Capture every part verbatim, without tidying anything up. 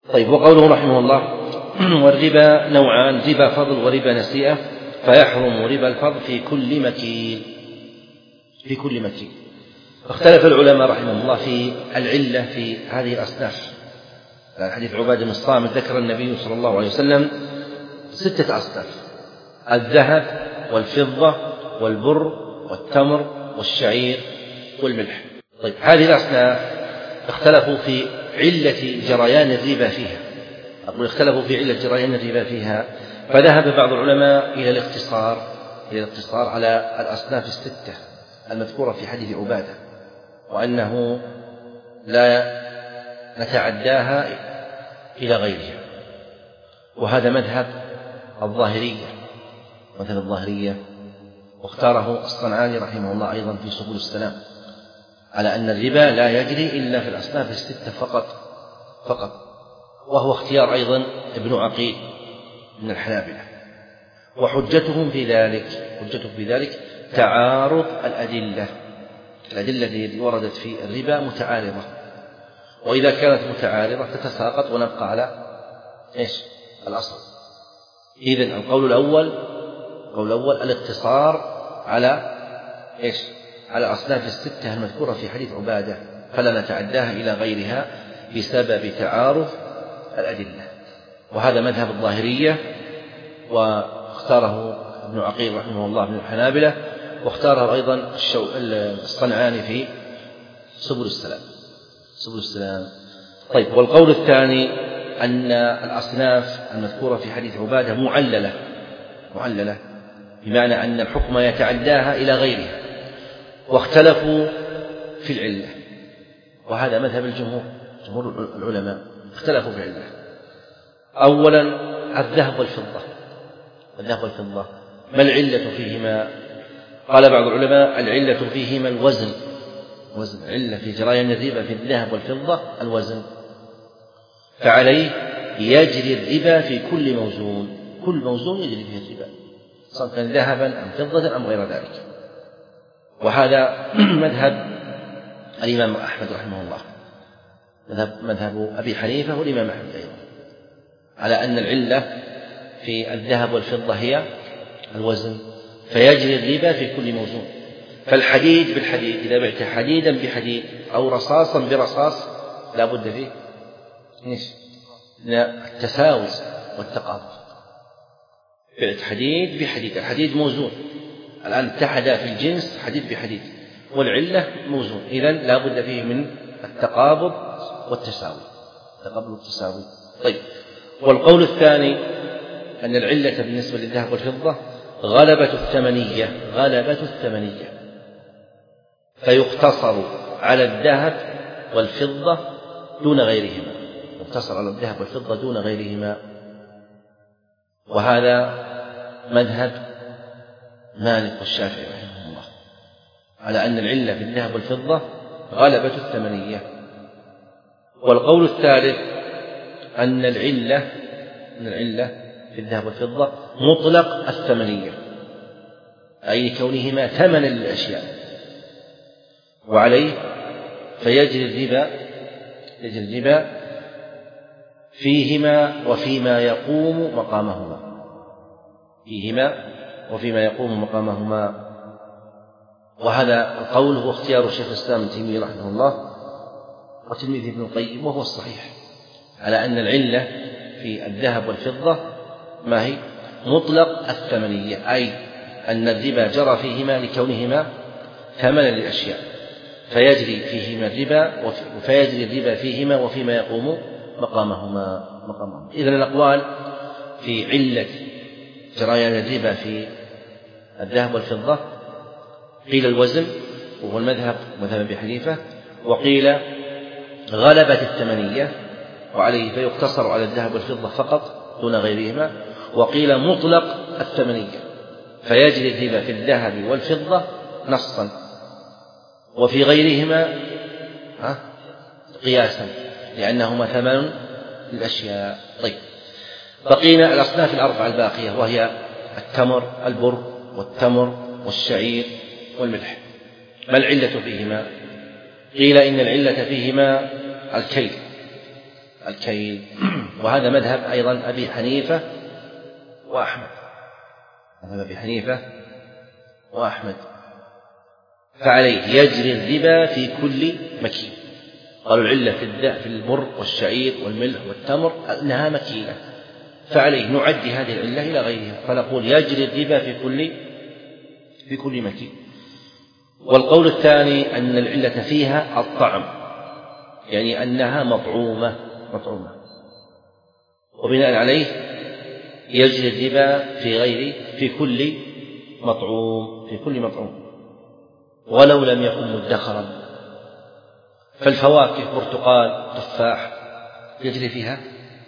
طيب، وقوله رحمه الله: والربا نوعان، ربا فضل وربا نسيئة، فيحرم ربا الفضل في كل مكيل في كل مكيل. اختلف العلماء رحمه الله في العلة في هذه الأصناف. حديث عبادة بن الصامت ذكر النبي صلى الله عليه وسلم ستة أصناف: الذهب والفضة والبر والتمر والشعير والملح. طيب، هذه الأصناف اختلفوا في علة جريان الربا فيها. أقول اختلفوا في علة جريان الربا فيها، فذهب بعض العلماء إلى الاقتصار إلى الاقتصار على الأصناف الستة المذكورة في حديث عبادة، وأنه لا نتعداها إلى غيرها. وهذا مذهب الظاهرية مذهب الظاهرية واختاره الصنعاني رحمه الله أيضا في سبل السلام، على أن الربا لا يجري إلا في الأصناف الستة فقط فقط وهو اختيار أيضا ابن عقيل من الحنابلة. وحجتهم في ذلك حجتهم في ذلك تعارض الأدلة الأدلة التي وردت في الربا متعارضة، وإذا كانت متعارضة تتساقط ونبقى على إيش؟ الأصل. إذن القول الأول القول الأول الاقتصار على إيش؟ على أصناف الستة المذكورة في حديث عبادة، فلا نتعداها إلى غيرها بسبب تعارض الأدلة. وهذا مذهب الظاهرية، واختاره ابن عقيل رحمه الله من الحنابلة، واختاره أيضا الصنعاني في سبل السلام سبل السلام. طيب، والقول الثاني أن الأصناف المذكورة في حديث عبادة معللة معللة بمعنى أن الحكم يتعداها إلى غيرها، واختلفوا في العلة، وهذا مذهب الجمهور جمهور العلماء اختلفوا في العلة. أولا الذهب والفضة الذهب والفضة ما العلة فيهما؟ قال بعض العلماء العلة فيهما الوزن وزن العلة في جريان الربا في الذهب والفضة الوزن، فعليه يجري الربا في كل موزون كل موزون يجري فيه الربا، سواء كان ذهبا أم فضة أم غير ذلك. وهذا مذهب الإمام أحمد رحمه الله، مذهب, مذهب أبي حنيفة والإمام أحمد أيضا، على أن العلة في الذهب والفضة هي الوزن، فيجري الربا في كل موزون. فالحديد بالحديد، إذا بعت حديدا بحديد أو رصاصا برصاص لا بد فيه التساوي والتقابل. بعت حديد بحديد، الحديد موزون، الآن اتحد في الجنس حديد بحديد، والعلة موزون، إذن لا بد فيه من التقابض والتساوي التقابض والتساوي. طيب، والقول الثاني أن العلة بالنسبة للذهب والفضة غلبة الثمنية غلبة الثمنية فيقتصر على الذهب والفضة دون غيرهما يقتصر على الذهب والفضة دون غيرهما. وهذا مذهب مالك والشافعي رحمه الله، على أن العلة في الذهب والفضة غلبة الثمنية. والقول الثالث أن العلة أن العلة في الذهب والفضة مطلق الثمنية، أي كونهما ثمنا للأشياء، وعليه فيجري الربا يجري الربا فيهما وفيما يقوم مقامهما فيهما وفيما يقوم مقامهما. وهذا القول هو اختيار شيخ الإسلام ابن تيمية رحمه الله وتلميذه ابن القيم، وهو الصحيح، على أن العلة في الذهب والفضة ما هي مطلق الثمنية، أي أن الربا جرى فيهما لكونهما ثمنا للأشياء، فيجري فيهما الربا فيجري الربا فيهما وفيما يقوم مقامهما مقامهما. إذن الأقوال في علة جريان الربا في الذهب والفضة قيل الوزن وهو المذهب مذهب أبي حنيفة، وقيل غلبة الثمنية وعليه فيقتصر على الذهب والفضة فقط دون غيرهما، وقيل مطلق الثمنية فيجري الربا في الذهب والفضة نصا وفي غيرهما قياسا لأنهما ثمن للأشياء. طيب، بقينا الأصناف الأربعة الباقية، وهي التمر البر والتمر والشعير والملح. ما العلة فيهما؟ قيل إن العلة فيهما الكيل الكيل. وهذا مذهب أيضا أبي حنيفة وأحمد، مذهب أبي حنيفة وأحمد. فعليه يجري الربا في كل مكيل. قالوا العلة في البر والشعير والملح والتمر أنها مكيلة، فعليه نعدي هذه العلة إلى غيرها، فنقول يجري الربا في كل في كل مكيل. والقول الثاني أن العلة فيها الطعم، يعني أنها مطعومة مطعومة وبناء عليه يجري الربا في غير في كل مطعوم في كل مطعوم ولو لم يكن مدخرا. فالفواكه برتقال تفاح يجري فيها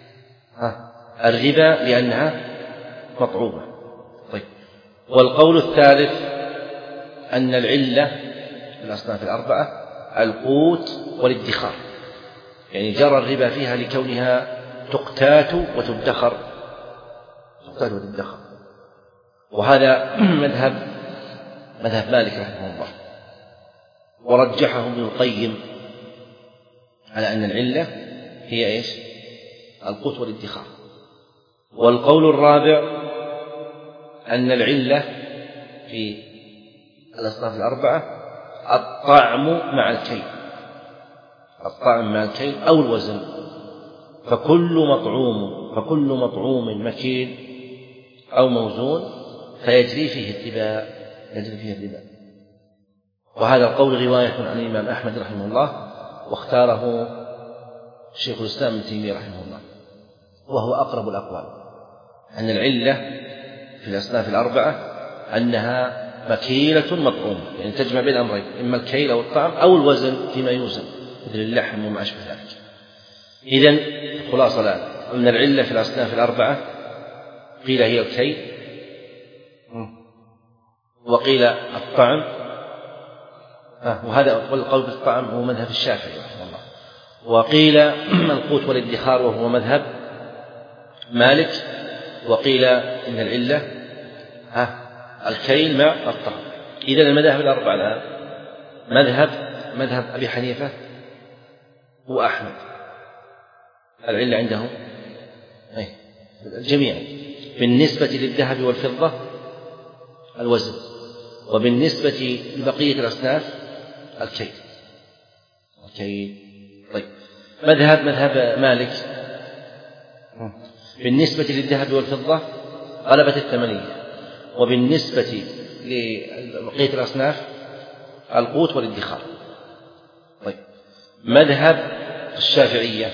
الربا لأنها مطعومة. طيب. والقول الثالث أن العلة في الأصناف الأربعة القوت والادخار، يعني جرى الربا فيها لكونها تقتات وتدخر تقتات وتدخر. وهذا مذهب مذهب مالك رحمه الله، ورجحه ابن القيم على أن العلة هي إيش؟ القوت والادخار. والقول الرابع أن العلة في الأصناف الأربعة الطعم مع الكيل، الطعم مع الكيل أو الوزن. فكل مطعوم فكل مطعوم مكيل أو موزون فيجري فيه الربا يجري فيه الربا. وهذا القول رواية عن الإمام أحمد رحمه الله، واختاره شيخ الإسلام ابن تيمية رحمه الله، وهو أقرب الأقوال، أن العلة في الأصناف الأربعة أنها مكيلة مطعومة، يعني تجمع بين الأمرين، إما الكيل أو الطعم أو الوزن فيما يوزن مثل اللحم وما أشبه ذلك. إذن خلاصة الآن أن العلة في الأصناف الأربعة قيل هي الكيل، وقيل الطعم، وهذا والقول بالطعم هو مذهب الشافعي رحمه الله، وقيل القوت والادخار وهو مذهب مالك، وقيل إن العلة ها الكيل مع الطعم. إذن المذاهب الأربعة الآن مذهب مذهب أبي حنيفة وأحمد العلة عندهم أي الجميع. بالنسبة للذهب والفضة الوزن، وبالنسبة لبقية الأصناف الكيل الكيل. طيب. مذهب مذهب مالك بالنسبة للذهب والفضة غلبة الثمنية، وبالنسبة لبقية الأصناف القوت والادخار. طيب. مذهب الشافعية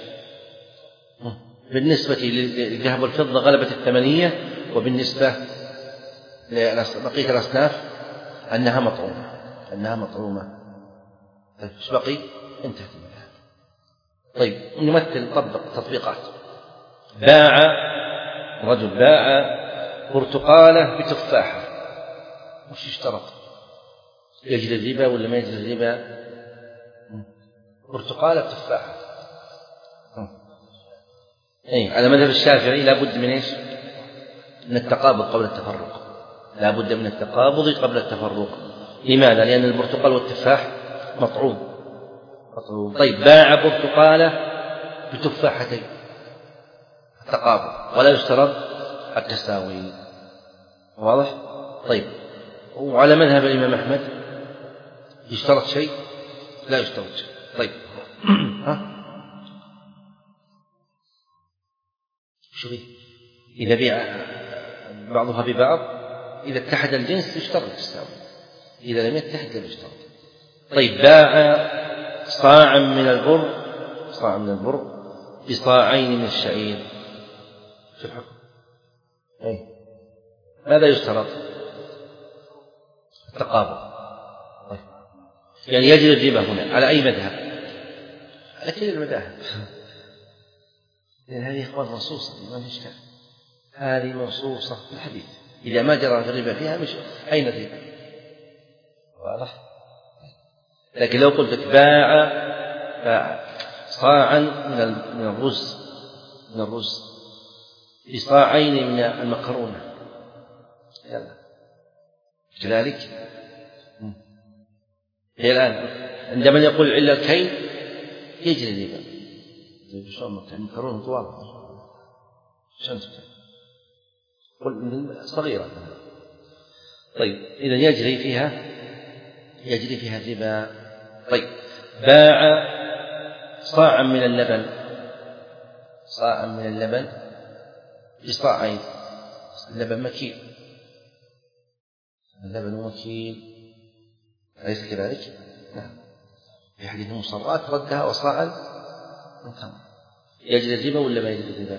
بالنسبة للذهب والفضة غلبة الثمنية، وبالنسبة لبقية الأصناف أنها مطعومة أنها مطعومة. طيب. إيش بقي؟ انتهت المذهب. طيب. نمثل طبق تطبيقات. باع رجل باع برتقالة بتفاحة، وش اشترط؟ يجري الربا ولا ما يجري الربا؟ برتقالة بتفاحة. أي على مذهب الشافعي لا بد من إيش؟ من التقابض قبل التفرق، لا بد من التقابض قبل التفرق. لماذا؟ لأن البرتقال والتفاح مطعوم مطعوم. طيب. باع برتقالة بتفاحتين، التقابض، ولا يشترط التساوي. واضح؟ طيب. وعلى مذهب الإمام أحمد يشترط شيء؟ لا يشترط شيء. طيب. ها؟ شو فيه؟ إذا بيع بعضها ببعض، إذا اتحد الجنس يشترط التساوي، إذا لم يتحد لا يشترط. طيب. باع صاعا من البر صاعا من البر بصاعين من الشعير، شو الحكم؟ أي ماذا يشترط؟ التقابض. طيب. يعني يجري الربا هنا على أي مذهب؟ على كل المذاهب، لأن هذه إخوان منصوصة ما في إشكال، هذه منصوصة في الحديث، إذا ما جرى الربا فيها مش أين الربا؟ واضح؟ لكن لو قلت لك باع باع صاعا من الرز من الرز بصاعين من المكرونة، يلا كذلك. هي الآن عندما يقول العلة الكيل يجري الربا طيب شلون مكرونة طوال شلون قل صغيرة. طيب إذا يجري فيها يجري فيها الربا. طيب باع صاعا من اللبن صاعا من اللبن بصاعين، اللبن مكيل، اللبن مكيل أليس كذلك؟ نعم. في حديث مصرات ردها وصاعا من تمر. يجري الربا ولا ما يجري الربا؟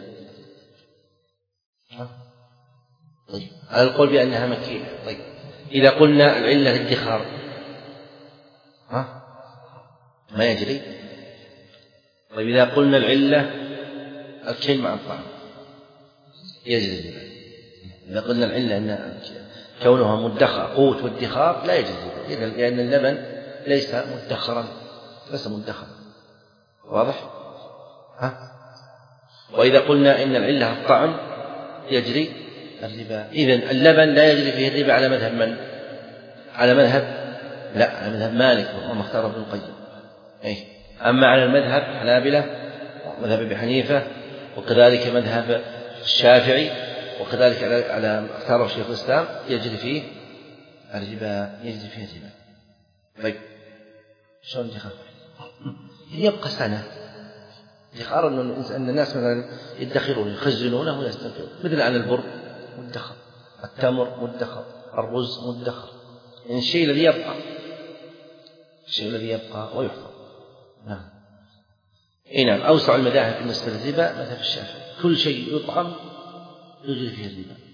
طيب على القول بأنها مكيلة. طيب إذا قلنا العلة الادخار ها ما يجري. طيب إذا قلنا العلة الكيل مع الطعام يجري الربا. إذا قلنا العلة أن كونها مدخر قوت وادخار لا يجري الربا، لأن اللبن ليس مدخرا ليس مدخرا. واضح؟ ها؟ وإذا قلنا إن العلة الطعم يجري الربا. إذن اللبن لا يجري فيه الربا على مذهب من؟ على مذهب لا على مذهب مالك وما اختاره ابن القيم. أي أما على المذهب حنابلة مذهب أبي حنيفة وكذلك مذهب الشافعي وكذلك على اختاره شيخ الإسلام يجري فيه الربا يجري فيه الربا. طيب شلون يخاف؟ يبقى سنة يقارن أن الناس مثلا يدخرون يخزنونه ويستنفرون، مثل عن البر مدخر، التمر مدخر، الرز مدخر، يعني الشيء الذي يبقى الشيء الذي يبقى ويحفظ. نعم. إيه نعم. أوسع المذاهب بالنسبة للربا مذهب الشافعي، كل شيء يطعم يجري فيه الربا.